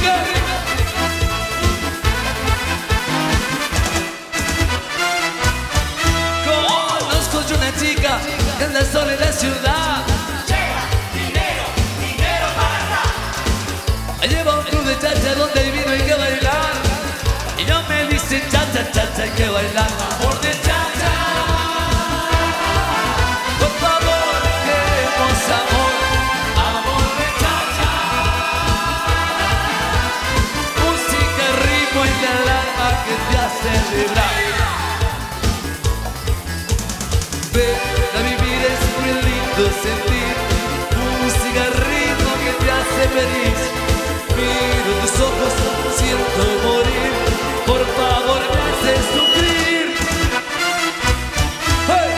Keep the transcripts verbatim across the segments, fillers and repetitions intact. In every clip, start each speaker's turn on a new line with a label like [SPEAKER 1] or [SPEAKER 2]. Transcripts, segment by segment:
[SPEAKER 1] Conozco yo una chica que anda sola en la ciudad.
[SPEAKER 2] Lleva dinero, dinero para
[SPEAKER 1] Me lleva a un club de chacha donde hay vino y que bailar. Y no me dice chacha, chacha, hay que bailar. Por de chacha, por favor, queremos amor. Amor de chacha. Música, ritmo y la alarma que te hace vibrar. Ven a vivir es muy lindo sentir. Música, ritmo que te hace feliz. Miro tus ojos, siento morir. Por favor, me haces sufrir. ¡Hey!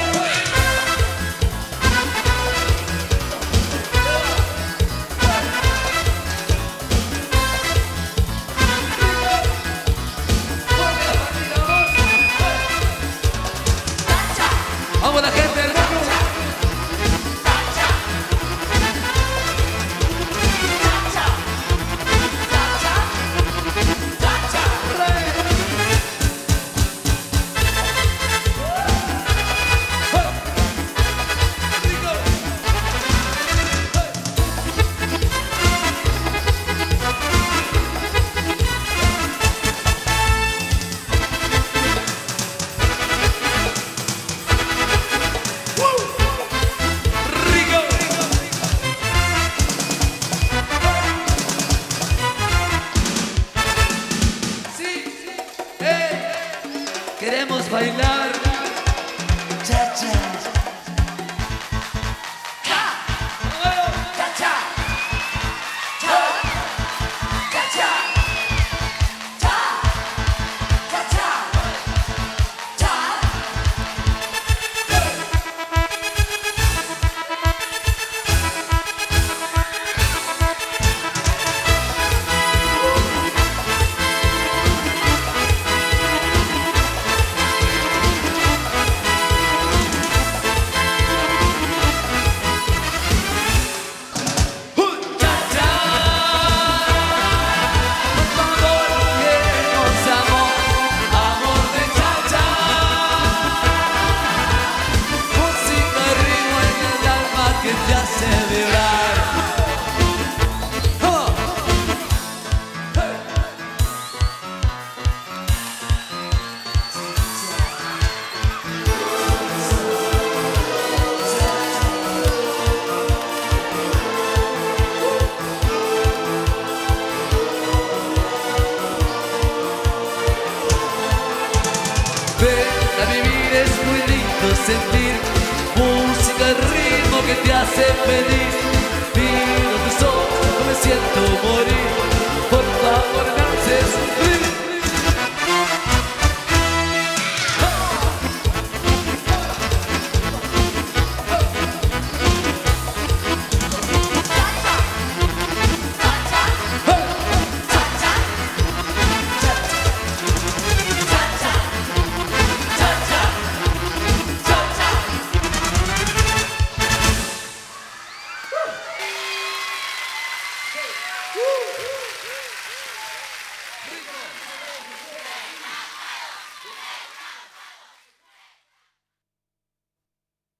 [SPEAKER 1] ¡Vamos la gente, hermano! Queremos bailar cha-cha. Ven a vivir es muy lindo sentir. Música, ritmo que te hace feliz. Miro tus ojos, no me siento morir. Por favor, me haces sufrir. Rico.